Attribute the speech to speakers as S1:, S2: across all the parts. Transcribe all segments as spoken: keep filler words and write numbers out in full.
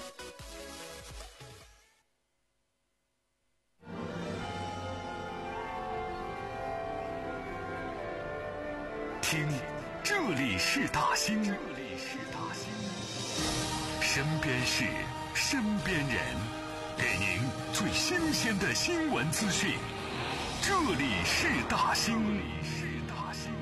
S1: 听，这里是大兴，这里是大兴，身边事，身边人，给您最新鲜的新闻资讯。这里是大兴，这里是大兴。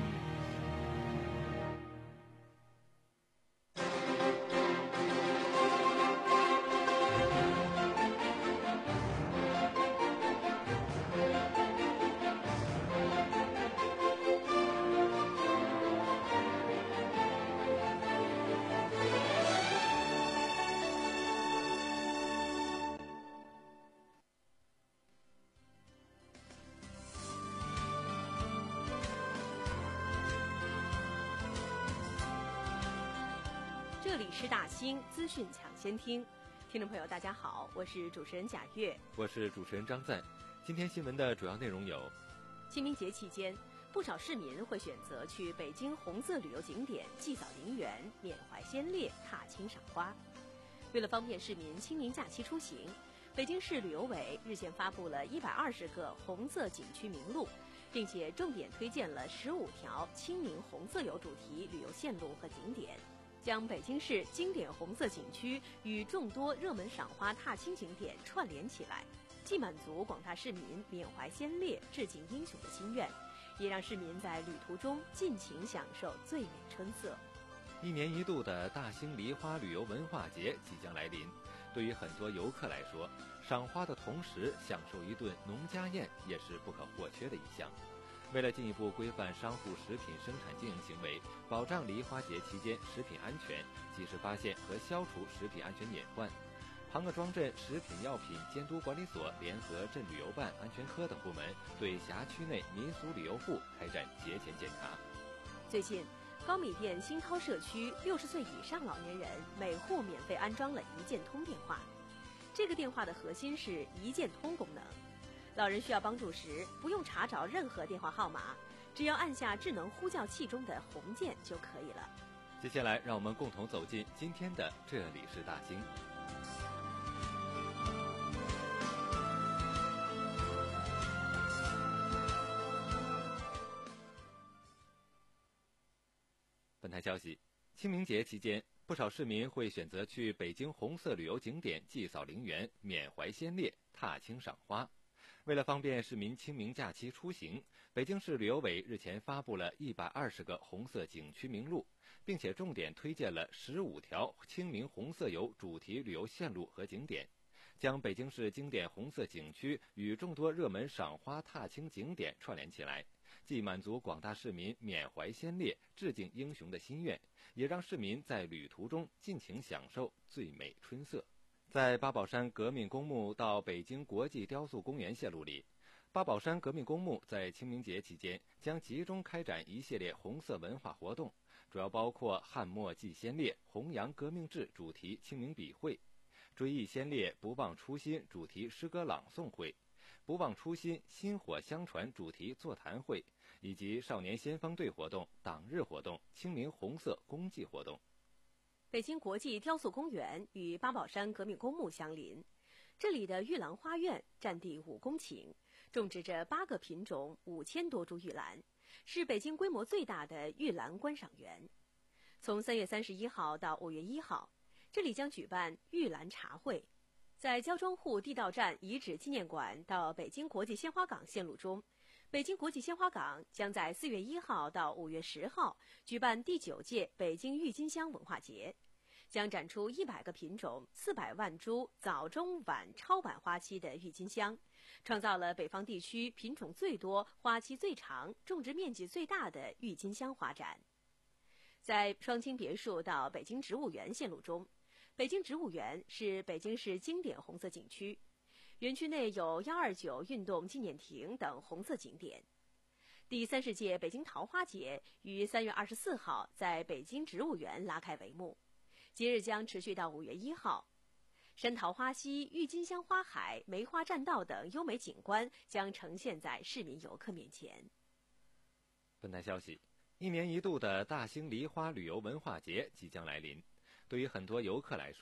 S2: 这里是大兴资讯抢先听，听众朋友大家好，我是主持人贾月，
S3: 我是主持人张赞。今天新闻的主要内容有：
S2: 清明节期间，不少市民会选择去北京红色旅游景点祭扫陵园、缅怀先烈、踏青赏花。为了方便市民清明假期出行，北京市旅游委日前发布了一百二十个红色景区名录，并且重点推荐了十五条清明红色游主题旅游线路和景点，将北京市经典红色景区与众多热门赏花踏青景点串联起来，既满足广大市民缅怀先烈、致敬英雄的心愿，也让市民在旅途中尽情享受最美春色。
S3: 一年一度的大兴梨花旅游文化节即将来临，对于很多游客来说，赏花的同时享受一顿农家宴也是不可或缺的一项。为了进一步规范商户食品生产经营行为，保障梨花节期间食品安全，及时发现和消除食品安全隐患，庞各庄镇食品药品监督管理所联合镇旅游办安全科等部门，对辖区内民俗旅游户开展节前检查。
S2: 最近，高米店新涛社区六十岁以上老年人每户免费安装了一键通电话。这个电话的核心是一键通功能，老人需要帮助时，不用查找任何电话号码，只要按下智能呼叫器中的红键就可以了。
S3: 接下来，让我们共同走进今天的这里是大兴。本台消息，清明节期间，不少市民会选择去北京红色旅游景点祭扫陵园、缅怀先烈、踏青赏花。为了方便市民清明假期出行，北京市旅游委日前发布了一百二十个红色景区名录，并且重点推荐了十五条清明红色游主题旅游线路和景点，将北京市经典红色景区与众多热门赏花踏青景点串联起来，既满足广大市民缅怀先烈、致敬英雄的心愿，也让市民在旅途中尽情享受最美春色。在八宝山革命公墓到北京国际雕塑公园线路里，八宝山革命公墓在清明节期间将集中开展一系列红色文化活动，主要包括汉墨祭先烈、弘扬革命志主题清明笔会、追忆先烈不忘初心主题诗歌朗诵会、不忘初心薪火相传主题座谈会，以及少年先锋队活动、党日活动、清明红色公祭活动。
S2: 北京国际雕塑公园与八宝山革命公墓相邻，这里的玉兰花苑占地五公顷，种植着八个品种、五千多株玉兰，是北京规模最大的玉兰观赏园。从三月三十一号到五月一号，这里将举办玉兰茶会。在焦庄户地道站遗址纪念馆到北京国际鲜花港线路中，北京国际鲜花港将在四月一号到五月十号举办第九届北京郁金香文化节，将展出一百个品种、四百万株早中晚超晚花期的郁金香，创造了北方地区品种最多、花期最长、种植面积最大的郁金香花展。在双清别墅到北京植物园线路中，北京植物园是北京市经典红色景区，园区内有一二九运动纪念亭等红色景点。第三十届北京桃花节于三月二十四号在北京植物园拉开帷幕，节日将持续到五月一号。山桃花溪、郁金香花海、梅花栈道等优美景观将呈现在市民游客面前。
S3: 本台消息，一年一度的大兴梨花旅游文化节即将来临，对于很多游客来说，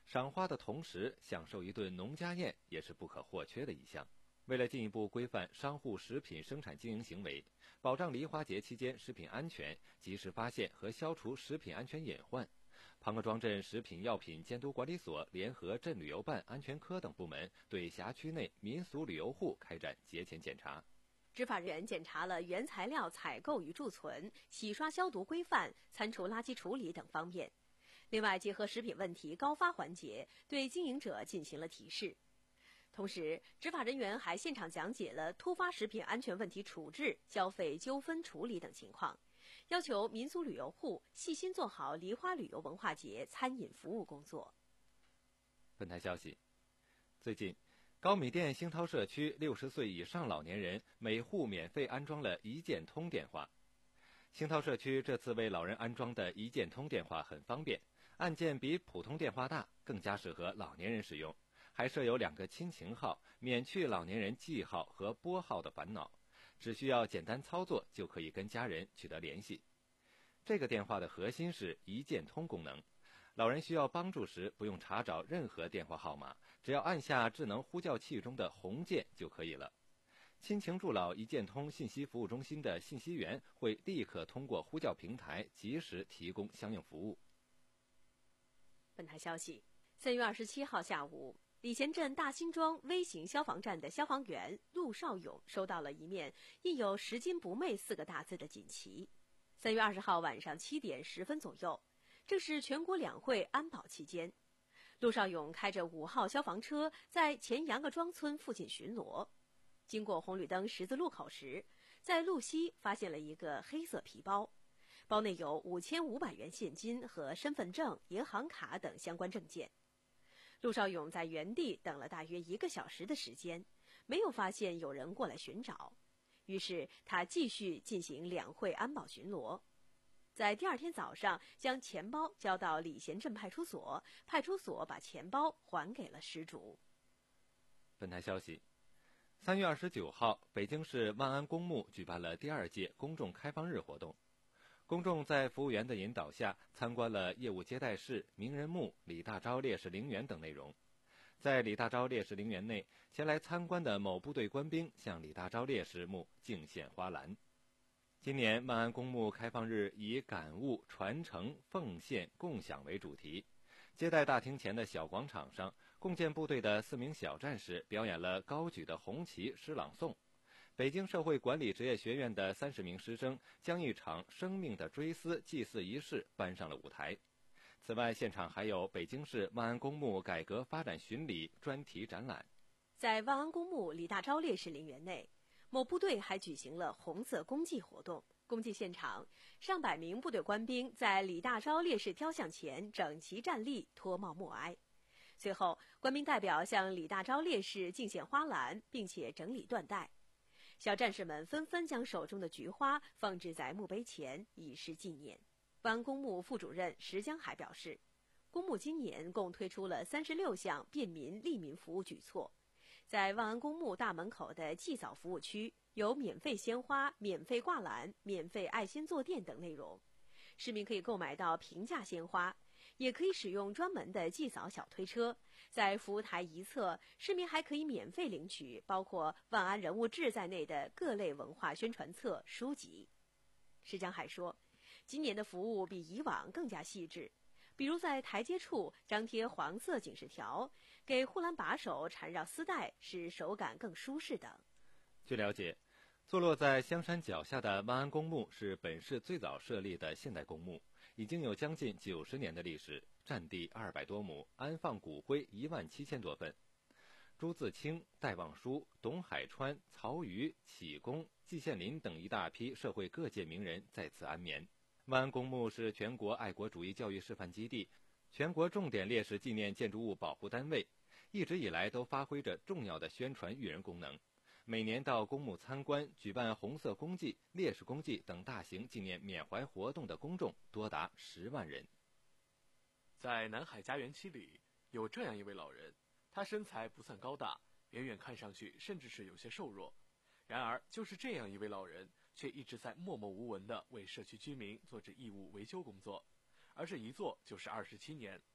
S3: 赏花的同时享受一顿农家宴也是不可或缺的一项。为了进一步规范商户食品生产经营行为，保障梨花节期间食品安全，及时发现和消除食品安全隐患，庞各庄镇食品药品监督管理所联合镇旅游办、安全科等部门对辖区内民俗旅游户开展节前检查。
S2: 执法人员检查了原材料采购与贮存、洗刷消毒规范、餐厨垃圾处理等方面。另外，结合食品问题高发环节，对经营者进行了提示。同时，执法人员还现场讲解了突发食品安全问题处置、消费纠纷处理等情况，要求民俗旅游户细心做好梨花旅游文化节餐饮服务工作。
S3: 本台消息，最近高米店兴涛社区六十岁以上老年人每户免费安装了一键通电话。兴涛社区这次为老人安装的一键通电话很方便，按键比普通电话大，更加适合老年人使用，还设有两个亲情号，免去老年人记号和拨号的烦恼，只需要简单操作就可以跟家人取得联系。这个电话的核心是一键通功能，老人需要帮助时不用查找任何电话号码，只要按下智能呼叫器中的红键就可以了。亲情助老一键通信息服务中心的信息员会立刻通过呼叫平台及时提供相应服务。
S2: 本台消息，三月二十七号下午，礼贤镇大辛庄微型消防站的消防员陆少勇收到了一面印有“拾金不昧”四个大字的锦旗。三月二十号晚上七点十分左右，正是全国两会安保期间，陆少勇开着五号消防车在前杨各庄村附近巡逻。经过红绿灯十字路口时，在路西发现了一个黑色皮包，包内有五千五百元现金和身份证、银行卡等相关证件。陆少勇在原地等了大约一个小时的时间，没有发现有人过来寻找，于是他继续进行两会安保巡逻。在第二天早上，将钱包交到礼贤镇派出所，派出所把钱包还给了失主。
S3: 本台消息，三月二十九号，北京市万安公墓举办了第二届公众开放日活动。公众在服务员的引导下，参观了业务接待室、名人墓、李大钊烈士陵园等内容。在李大钊烈士陵园内，前来参观的某部队官兵向李大钊烈士墓敬献花篮。今年万安公墓开放日以感悟、传承、奉献、共享为主题。接待大厅前的小广场上，共建部队的四名小战士表演了高举的红旗诗朗诵。北京社会管理职业学院的三十名师生将一场生命的追思祭祀仪式搬上了舞台。此外，现场还有北京市万安公墓改革发展巡礼专题展览。
S2: 在万安公墓李大钊烈士陵园内，某部队还举行了红色公祭活动。公祭现场，上百名部队官兵在李大钊烈士雕像前整齐站立，脱帽默哀。随后，官兵代表向李大钊烈士敬献花篮，并且整理缎带。小战士们纷纷将手中的菊花放置在墓碑前，以示纪念。万安公墓副主任石江海表示，公墓今年共推出了三十六项便民利民服务举措。在万安公墓大门口的祭扫服务区，有免费鲜花、免费挂篮、免费爱心坐垫等内容。市民可以购买到平价鲜花，也可以使用专门的祭扫小推车。在服务台一侧，市民还可以免费领取包括万安人物志在内的各类文化宣传册、书籍。石江海说，今年的服务比以往更加细致，比如在台阶处张贴黄色警示条，给护栏把手缠绕丝带，使手感更舒适等。
S3: 据了解，坐落在香山脚下的万安公墓是本市最早设立的现代公墓，已经有将近九十年的历史，占地二百多亩，安放骨灰一万七千多份。朱自清、戴望舒、董海川、曹禺、启功、季羡林等一大批社会各界名人在此安眠。万安公墓是全国爱国主义教育示范基地、全国重点烈士纪念建筑物保护单位，一直以来都发挥着重要的宣传育人功能。每年到公墓参观、举办红色公祭、烈士公祭等大型纪念缅怀活动的公众多达十万人。
S4: 在南海家园七里，有这样一位老人，他身材不算高大，远远看上去甚至是有些瘦弱。然而，就是这样一位老人，却一直在默默无闻地为社区居民做着义务维修工作，而这一做就是二十七年。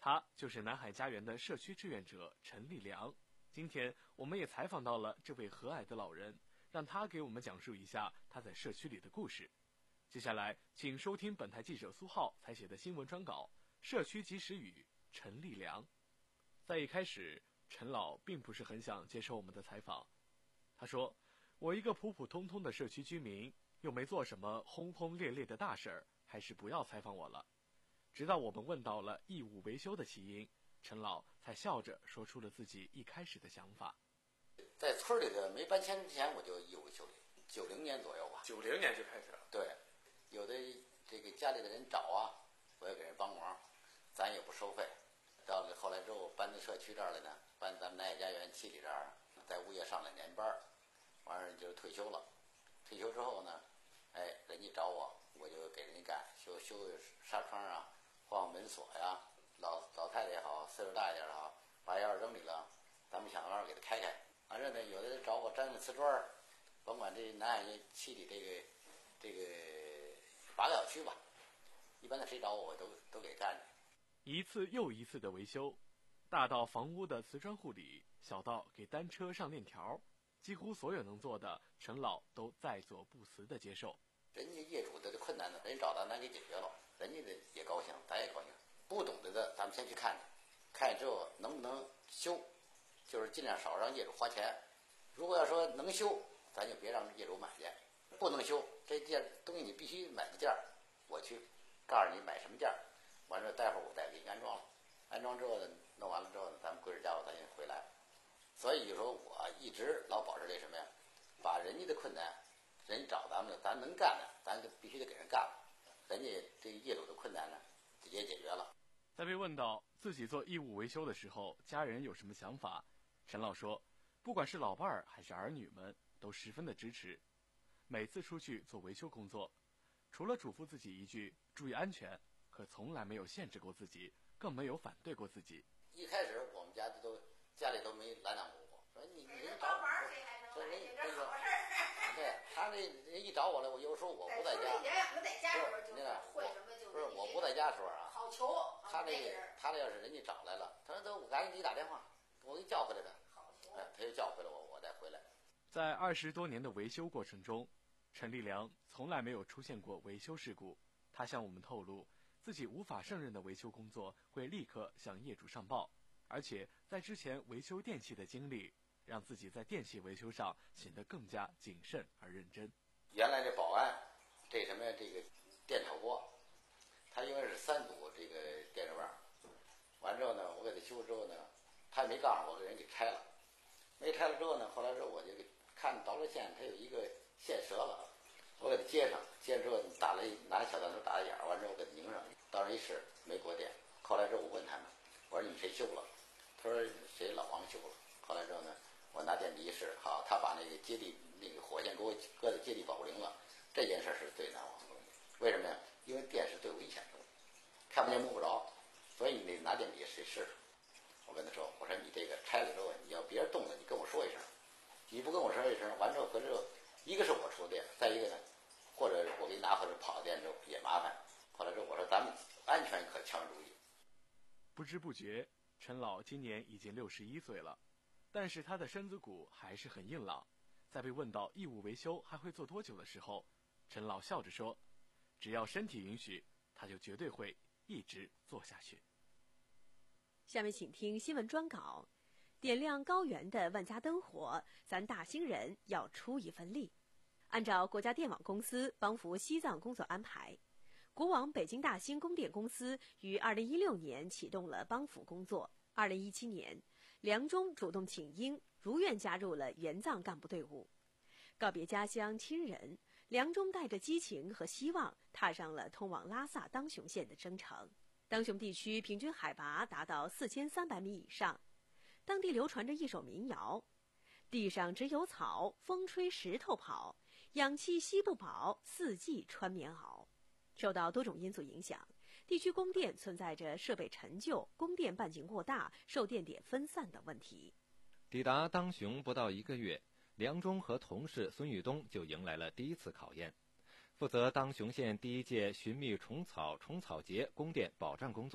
S4: 他就是南海家园的社区志愿者陈立良。今天我们也采访到了这位和蔼的老人，让他给我们讲述一下他在社区里的故事。接下来请收听本台记者苏浩采写的新闻专稿《社区及时雨》陈立良。在一开始，陈老并不是很想接受我们的采访。他说，我一个普普通通的社区居民，又没做什么轰轰烈烈的大事儿，还是不要采访我了。直到我们问到了义务维修的起因，陈老才笑着说出了自己一开始的想法。
S5: 在村里的没搬迁之前，我就义务维修，九零年左右吧。
S4: 九零年就开始了。
S5: 对，有的这个家里的人找啊，我要给人帮忙，咱也不收费。到了后来之后搬到社区这儿来呢，搬咱们南海家园七里这儿，在物业上了年班，完事就退休了。退休之后呢，哎，人家找我，我就给人家干，修修纱窗啊，换门锁呀，老老太太也好，岁数大一点的好，把钥匙扔里了，咱们想办法给他开开。完事呢，有的人找我粘个瓷砖，甭管这南海七里这个这个八个小区吧，一般的谁找我，我都都给干着。
S4: 一次又一次的维修，大到房屋的瓷砖护理，小到给单车上链条，几乎所有能做的，陈老都在所不辞的接受。
S5: 人家业主的困难呢，人找咱咱给解决了，人家的也高兴，咱也高兴。不懂得的，咱们先去看看，看见之后能不能修，就是尽量少让业主花钱。如果要说能修，咱就别让业主买去；不能修，这件东西你必须买个件儿，我去告诉你买什么件儿。完了，待会儿我再给你安装了，安装之后呢，弄完了之后呢，咱们归置家伙咱就回来。所以就说我一直老保持这什么呀，把人家的困难，人家找咱们的，咱能干的，咱就必须得给人干了。人家这业主的困难呢，也解决了。
S4: 在被问到自己做义务维修的时候，家人有什么想法，陈老说，不管是老伴儿还是儿女们，都十分的支持。每次出去做维修工作，除了嘱咐自己一句注意安全，可从来没有限制过自己，更没有反对过自己。
S5: 一开始我们家都家里都没拦挡我，说你你找我，说人这个，对他这人一找我了，我有时候我不在家，不是那个不是我不在家时候啊，
S6: 好求
S5: 他这他这要是人家找来了，他说都我赶紧给你打电话，我给你叫回来的，哎，他就叫回来我，我再回来。
S4: 在二十多年的维修过程中，陈立良从来没有出现过维修事故。他向我们透露，自己无法胜任的维修工作会立刻向业主上报，而且在之前维修电器的经历，让自己在电器维修上显得更加谨慎而认真。
S5: 原来这保安，这什么这个电炒锅，他因为是三组这个电视棒，完之后呢，我给他修之后呢，他也没告诉我，给人给拆了。没拆了之后呢，后来之后我就给看导热线，它有一个线折了，我给它接上，接上之后打了一拿小弹头打了眼，完之后我给它拧上，到那一试没过电。后来之后我问他们，我说你们谁修了？他说谁老王修了。后来之后呢，我拿电笔一试，好，他把那个接地那个火线给我搁在接地保护铃了。这件事是最难忘的。为什么呀？因为电是最危险的，看不见摸不着，所以你得拿电笔试试。我跟他说，我说你这个拆了之后，你要别人动了，你跟我说一声。你不跟我说一声，完之后回来之后，一个是我出电，再一个呢，或者我给你拿回来跑电之后也麻烦。后来之后我说咱们安全可强注意。
S4: 不知不觉，陈老今年已经六十一岁了，但是他的身子骨还是很硬朗。在被问到义务维修还会做多久的时候，陈老笑着说，只要身体允许，他就绝对会一直做下去。
S2: 下面请听新闻专稿，点亮高原的万家灯火，咱大兴人要出一份力。按照国家电网公司帮扶西藏工作安排，国网北京大兴供电公司于二零一六年启动了帮扶工作。二零一七年，梁中主动请缨，如愿加入了援藏干部队伍。告别家乡亲人，梁中带着激情和希望，踏上了通往拉萨当雄县的征程。当雄地区平均海拔达到四千三百米以上，当地流传着一首民谣：地上只有草，风吹石头跑，氧气吸不饱，四季穿棉袄。受到多种因素影响，地区供电存在着设备陈旧、供电半径过大、受电点分散等问题。
S3: 抵达当雄不到一个月，梁中和同事孙玉东就迎来了第一次考验。负责当雄县第一届寻觅虫草虫草节供电保障工作，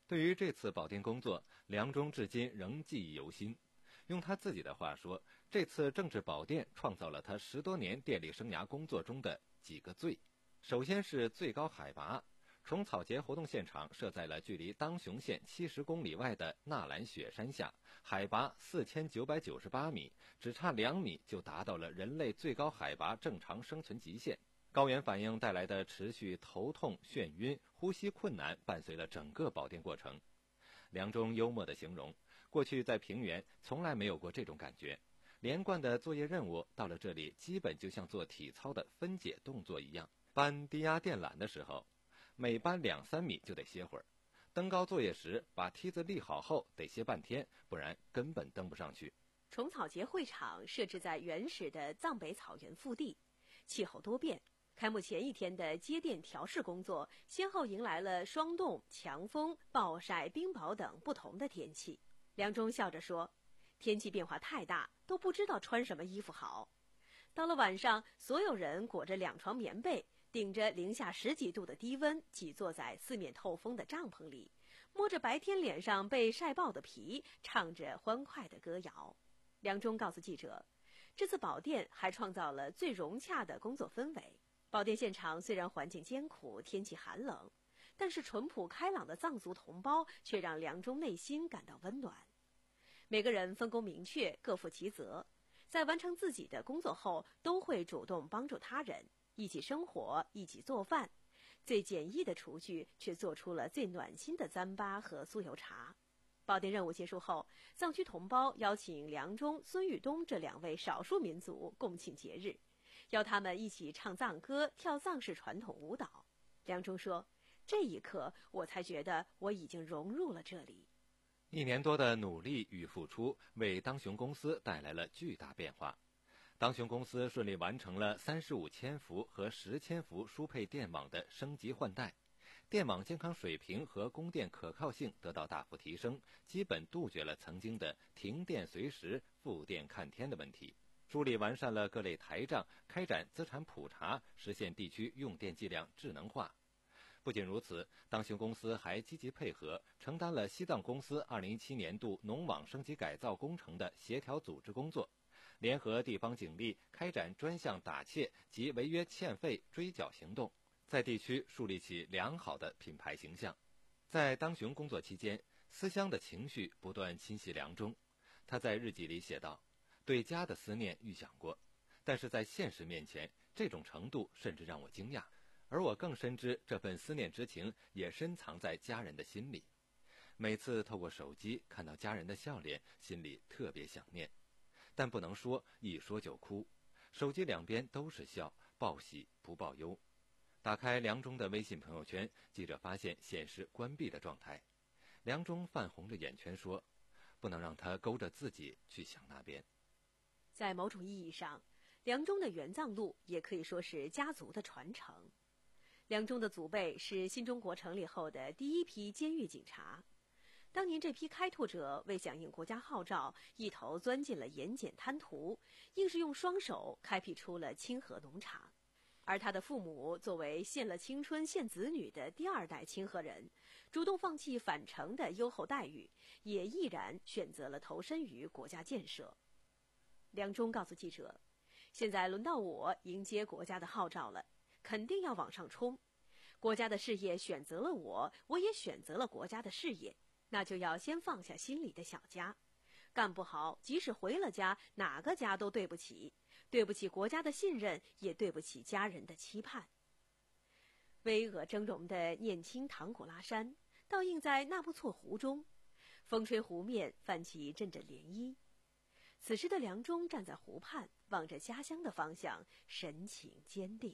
S3: 对于这次保电工作，梁中至今仍记忆犹新。用他自己的话说，这次政治保电创造了他十多年电力生涯工作中的几个最。首先是最高海拔，虫草节活动现场设在了距离当雄县七十公里外的纳兰雪山下，海拔四千九百九十八米，只差两米就达到了人类最高海拔正常生存极限。高原反应带来的持续头痛、眩晕、呼吸困难伴随了整个保电过程。梁中幽默地形容，过去在平原从来没有过这种感觉，连贯的作业任务到了这里基本就像做体操的分解动作一样。搬低压电缆的时候，每搬两三米就得歇会儿，登高作业时把梯子立好后得歇半天，不然根本登不上去。
S2: 虫草节会场设置在原始的藏北草原腹地，气候多变。开幕前一天的接电调试工作，先后迎来了霜冻、强风、暴晒、冰雹等不同的天气。梁中笑着说，天气变化太大，都不知道穿什么衣服好。到了晚上，所有人裹着两床棉被，顶着零下十几度的低温，挤坐在四面透风的帐篷里，摸着白天脸上被晒爆的皮，唱着欢快的歌谣。梁中告诉记者，这次保电还创造了最融洽的工作氛围。保电现场虽然环境艰苦，天气寒冷，但是淳朴开朗的藏族同胞却让梁中内心感到温暖。每个人分工明确，各负其责，在完成自己的工作后，都会主动帮助他人，一起生活，一起做饭。最简易的厨具却做出了最暖心的糌粑和酥油茶。保电任务结束后，藏区同胞邀请梁中、孙玉东这两位少数民族共庆节日，邀他们一起唱藏歌、跳藏式传统舞蹈。梁中说，这一刻我才觉得我已经融入了这里。
S3: 一年多的努力与付出为当雄公司带来了巨大变化。当雄公司顺利完成了三十五千伏和十千伏输配电网的升级换代，电网健康水平和供电可靠性得到大幅提升，基本杜绝了曾经的停电随时、复电看天的问题。梳理完善了各类台账，开展资产普查，实现地区用电计量智能化。不仅如此，当雄公司还积极配合，承担了西藏公司二零一七年度农网升级改造工程的协调组织工作，联合地方警力开展专项打窃及违约欠费追缴行动，在地区树立起良好的品牌形象。在当雄工作期间，思乡的情绪不断侵袭梁中。他在日记里写道，对家的思念预想过，但是在现实面前，这种程度甚至让我惊讶，而我更深知这份思念之情也深藏在家人的心里。每次透过手机看到家人的笑脸，心里特别想念，但不能说，一说就哭。手机两边都是笑，报喜不报忧。打开梁中的微信朋友圈，记者发现显示关闭的状态。梁中泛红着眼圈说，不能让他勾着自己去想那边。
S2: 在某种意义上，梁中的援藏路也可以说是家族的传承。梁中的祖辈是新中国成立后的第一批监狱警察。当年这批开拓者为响应国家号召，一头钻进了盐碱滩涂，硬是用双手开辟出了清河农场。而他的父母作为献了青春献子女的第二代清河人，主动放弃返城的优厚待遇，也毅然选择了投身于国家建设。梁中告诉记者，现在轮到我迎接国家的号召了，肯定要往上冲。国家的事业选择了我，我也选择了国家的事业，那就要先放下心里的小家。干不好，即使回了家，哪个家都对不起，对不起国家的信任，也对不起家人的期盼。巍峨峥嵘的念青唐古拉山倒映在纳木错湖中，风吹湖面泛起阵阵涟漪。此时的梁中站在湖畔，望着家乡的方向，神情坚定。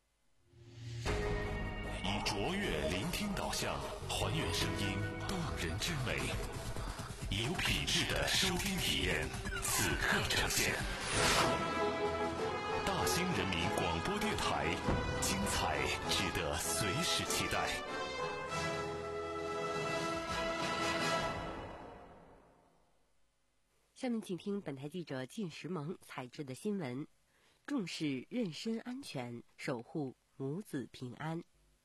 S1: 以卓越聆听导向，还原声音动人之美，以有品质的收听体验，此刻呈现。大兴人民广播电台，精彩值得随时期待。
S6: 下面请听本台记者靳石萌采制的新闻：重视妊娠安全，守护母子平安。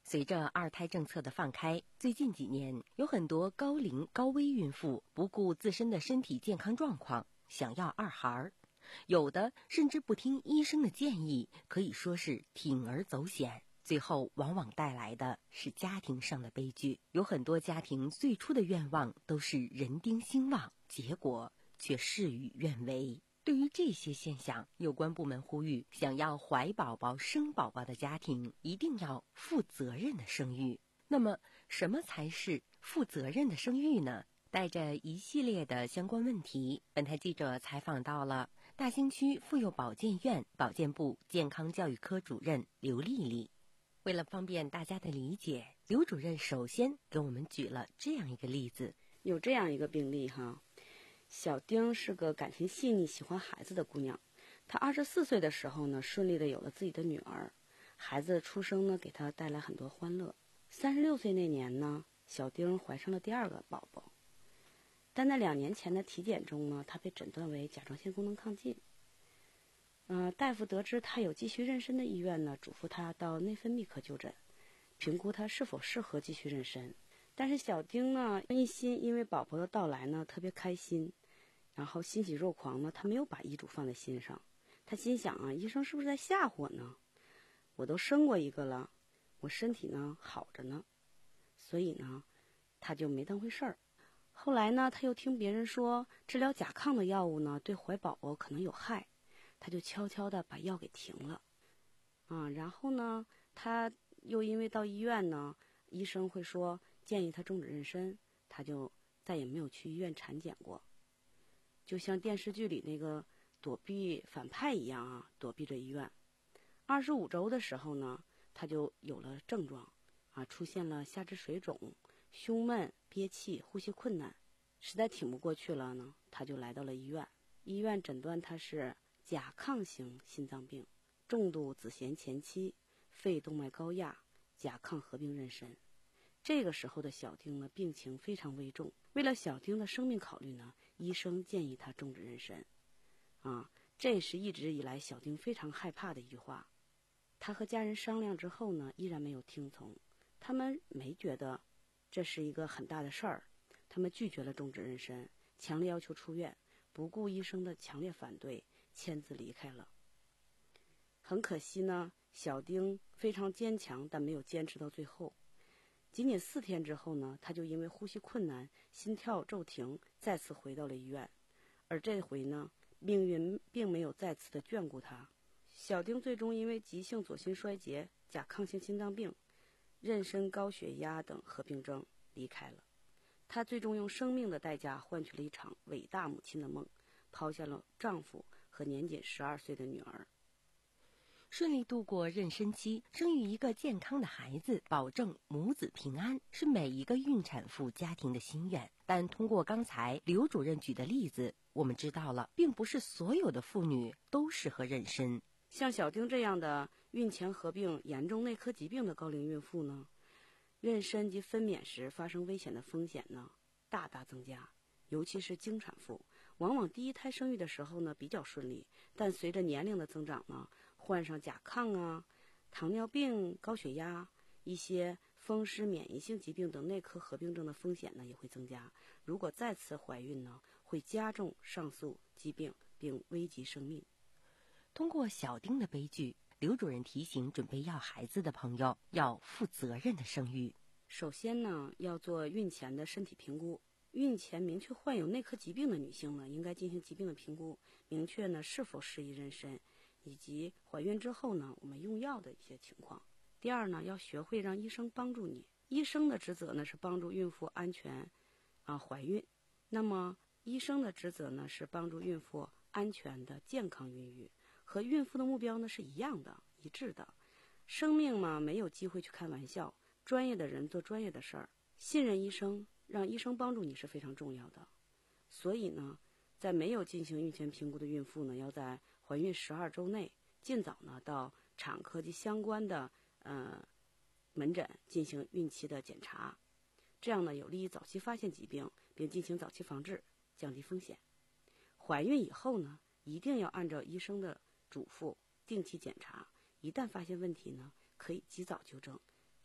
S6: 随着二胎政策的放开，最近几年有很多高龄高危孕妇不顾自身的身体健康状况，想要二孩儿，有的甚至不听医生的建议，可以说是铤而走险，最后往往带来的是家庭上的悲剧。有很多家庭最初的愿望都是人丁兴旺，结果却事与愿违。对于这些现象，有关部门呼吁，想要怀宝宝、生宝宝的家庭一定要负责任的生育。那么，什么才是负责任的生育呢？带着一系列的相关问题，本台记者采访到了大兴区妇幼保健院保健部健康教育科主任刘丽丽。为了方便大家的理解，刘主任首先给我们举了这样一个例子。
S7: 有这样一个病例哈，小丁是个感情细腻、喜欢孩子的姑娘。她二十四岁的时候呢，顺利的有了自己的女儿，孩子的出生呢，给她带来很多欢乐。三十六岁那年呢，小丁怀上了第二个宝宝，但在两年前的体检中呢，她被诊断为甲状腺功能亢进。呃，大夫得知她有继续妊娠的意愿呢，嘱咐她到内分泌科就诊，评估她是否适合继续妊娠。但是小丁呢，一心因为宝宝的到来呢特别开心，然后欣喜若狂呢，他没有把医嘱放在心上。他心想啊，医生是不是在吓唬我呢？我都生过一个了，我身体呢好着呢，所以呢，他就没当回事儿。后来呢，他又听别人说治疗甲亢的药物呢对怀宝宝可能有害，他就悄悄地把药给停了。啊，然后呢，他又因为到医院呢，医生会说建议他终止妊娠，他就再也没有去医院产检过，就像电视剧里那个躲避反派一样啊，躲避着医院。二十五周的时候呢，他就有了症状啊，出现了下肢水肿、胸闷、憋气、呼吸困难，实在挺不过去了呢，他就来到了医院。医院诊断他是甲亢型心脏病，重度子痫前期，肺动脉高压，甲亢合并妊娠。这个时候的小丁呢，病情非常危重。为了小丁的生命考虑呢，医生建议他终止妊娠。啊，这是一直以来小丁非常害怕的一句话。他和家人商量之后呢，依然没有听从。他们没觉得这是一个很大的事儿，他们拒绝了终止妊娠，强烈要求出院，不顾医生的强烈反对，签字离开了。很可惜呢，小丁非常坚强，但没有坚持到最后。仅仅四天之后呢，他就因为呼吸困难、心跳骤停，再次回到了医院。而这回呢，命运并没有再次的眷顾他。小丁最终因为急性左心衰竭、甲亢性心脏病、妊娠高血压等合并症离开了。她最终用生命的代价换取了一场伟大母亲的梦，抛下了丈夫和年仅十二岁的女儿。
S6: 顺利度过妊娠期，生育一个健康的孩子，保证母子平安，是每一个孕产妇家庭的心愿。但通过刚才刘主任举的例子，我们知道了，并不是所有的妇女都适合妊娠。
S7: 像小丁这样的孕前合并严重内科疾病的高龄孕妇呢，妊娠及分娩时发生危险的风险呢大大增加。尤其是经产妇，往往第一胎生育的时候呢比较顺利，但随着年龄的增长呢，患上甲亢啊、糖尿病、高血压、一些风湿免疫性疾病等内科合并症的风险呢也会增加。如果再次怀孕呢，会加重上述疾病并危及生命。
S6: 通过小丁的悲剧，刘主任提醒准备要孩子的朋友要负责任的生育。
S7: 首先呢，要做孕前的身体评估。孕前明确患有内科疾病的女性呢，应该进行疾病的评估，明确呢是否适宜妊娠，以及怀孕之后呢我们用药的一些情况。第二呢，要学会让医生帮助你。医生的职责呢是帮助孕妇安全啊怀孕，那么医生的职责呢是帮助孕妇安全的健康孕育，和孕妇的目标呢是一样的、一致的。生命嘛，没有机会去开玩笑，专业的人做专业的事儿，信任医生，让医生帮助你是非常重要的。所以呢，在没有进行孕前评估的孕妇呢，要在怀孕十二周内尽早呢到产科及相关的呃门诊进行孕期的检查，这样呢有利于早期发现疾病，并进行早期防治，降低风险。怀孕以后呢，一定要按照医生的嘱咐定期检查，一旦发现问题呢，可以及早纠正，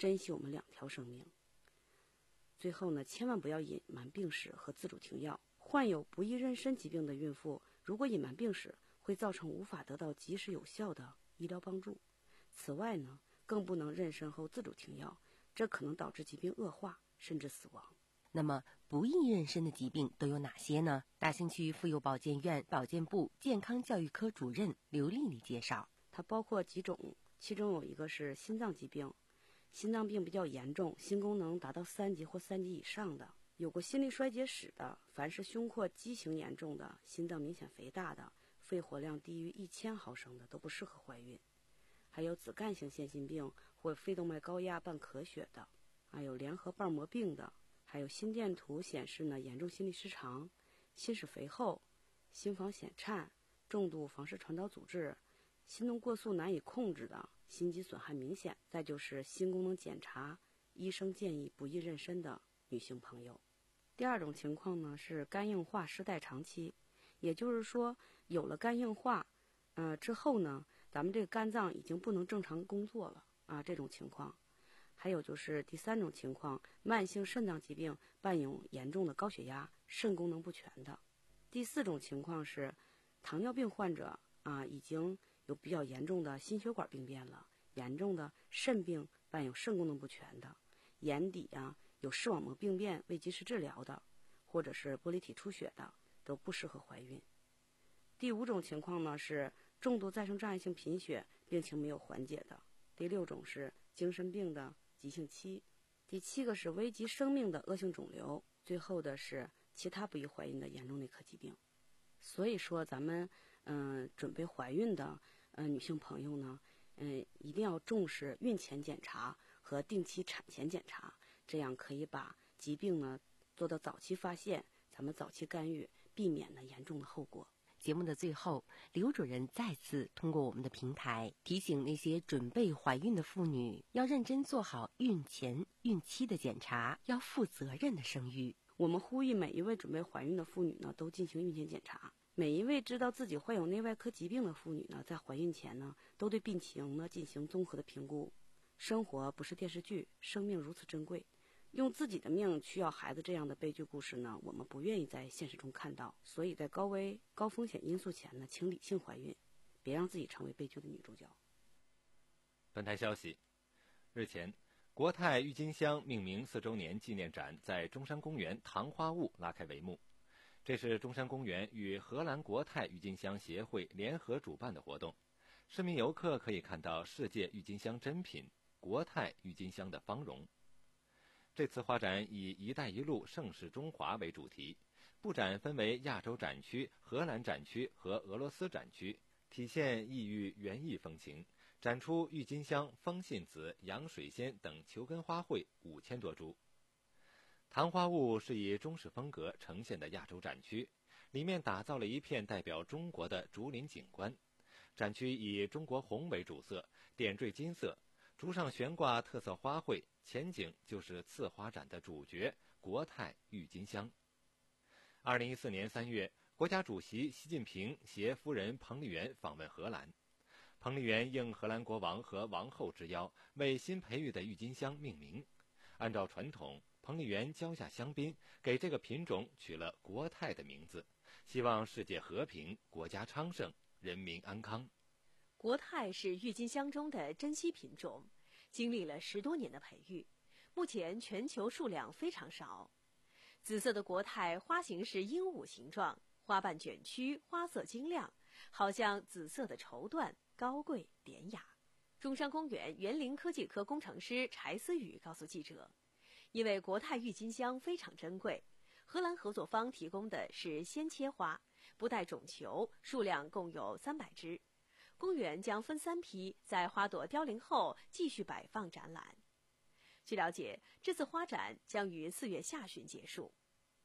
S7: 珍惜我们两条生命。最后呢，千万不要隐瞒病史和自主停药。患有不易妊娠疾病的孕妇，如果隐瞒病史，会造成无法得到及时有效的医疗帮助。此外呢，更不能妊娠后自主停药，这可能导致疾病恶化，甚至死亡。
S6: 那么不易妊娠的疾病都有哪些呢？大兴区妇幼保健院保健部健康教育科主任刘丽丽介绍，
S7: 它包括几种，其中有一个是心脏疾病，心脏病比较严重，心功能达到三级或三级以上的，有过心力衰竭史的，凡是胸廓畸形严重的，心脏明显肥大的，肺活量低于一千毫升的都不适合怀孕。还有子干性腺心病或肺动脉高压伴咳血的，还有联合瓣膜病的，还有心电图显示呢严重心律失常、心室肥厚、心房癣颤、重度房室传导阻滞、心动过速难以控制的，心肌损害明显，再就是心功能检查医生建议不易妊娠的女性朋友。第二种情况呢是肝硬化失代偿期，也就是说有了肝硬化呃之后呢，咱们这个肝脏已经不能正常工作了啊，这种情况。还有就是第三种情况，慢性肾脏疾病伴有严重的高血压、肾功能不全的。第四种情况是糖尿病患者啊，已经有比较严重的心血管病变了，严重的肾病伴有肾功能不全的，眼底啊有视网膜病变未及时治疗的，或者是玻璃体出血的，都不适合怀孕。第五种情况呢是重度再生障碍性贫血，病情没有缓解的。第六种是精神病的急性期。第七个是危及生命的恶性肿瘤。最后的是其他不易怀孕的严重内科疾病。所以说咱们嗯、呃、准备怀孕的呃女性朋友呢，嗯、呃、一定要重视孕前检查和定期产前检查，这样可以把疾病呢做到早期发现，咱们早期干预，避免呢严重的后果。
S6: 节目的最后，刘主任再次通过我们的平台提醒那些准备怀孕的妇女，要认真做好孕前、孕期的检查，要负责任的生育。
S7: 我们呼吁每一位准备怀孕的妇女呢，都进行孕前检查。每一位知道自己患有内外科疾病的妇女呢，在怀孕前呢，都对病情呢进行综合的评估。生活不是电视剧，生命如此珍贵。用自己的命需要孩子这样的悲剧故事呢，我们不愿意在现实中看到。所以在高危高风险因素前呢，请理性怀孕，别让自己成为悲剧的女主角。
S3: 本台消息，日前，国泰郁金香命名四周年纪念展在中山公园糖花坞拉开帷幕。这是中山公园与荷兰国泰郁金香协会联合主办的活动，市民游客可以看到世界郁金香珍品国泰郁金香的芳容。这次花展以“一带一路盛世中华”为主题，布展分为亚洲展区、荷兰展区和俄罗斯展区，体现异域园艺风情，展出郁金香、风信子、洋水仙等球根花卉五千多株。糖花坞是以中式风格呈现的亚洲展区，里面打造了一片代表中国的竹林景观。展区以中国红为主色，点缀金色，竹上悬挂特色花卉，前景就是次花展的主角国泰郁金香。二零一四年三月，国家主席习近平携夫人彭丽媛访问荷兰，彭丽媛应荷兰国王和王后之邀，为新培育的郁金香命名。按照传统，彭丽媛浇下香槟，给这个品种取了国泰的名字，希望世界和平，国家昌盛，人民安康。
S2: 国泰是郁金香中的珍稀品种，经历了十多年的培育，目前全球数量非常少。紫色的国泰花型是鹦鹉形状，花瓣卷曲，花色晶亮，好像紫色的绸缎，高贵典雅。中山公园园林科技科工程师柴思雨告诉记者，因为国泰郁金香非常珍贵，荷兰合作方提供的是鲜切花，不带种球，数量共有三百枝。公园将分三批，在花朵凋零后继续摆放展览。据了解，这次花展将于四月下旬结束。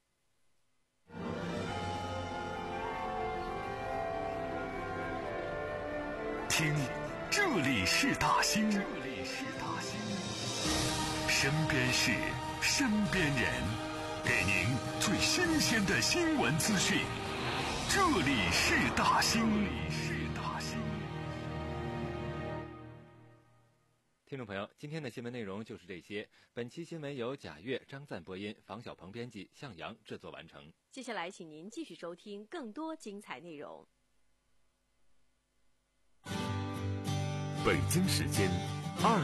S1: 听，这里是大兴，这里是大兴，身边事，身边人，给您最新鲜的新闻资讯。这里是大兴。
S3: 听众朋友，今天的新闻内容就是这些。本期新闻由贾月、张赞播音，房小鹏编辑，向阳制作完成。
S2: 接下来，请您继续收听更多精彩内容。
S1: 北京时间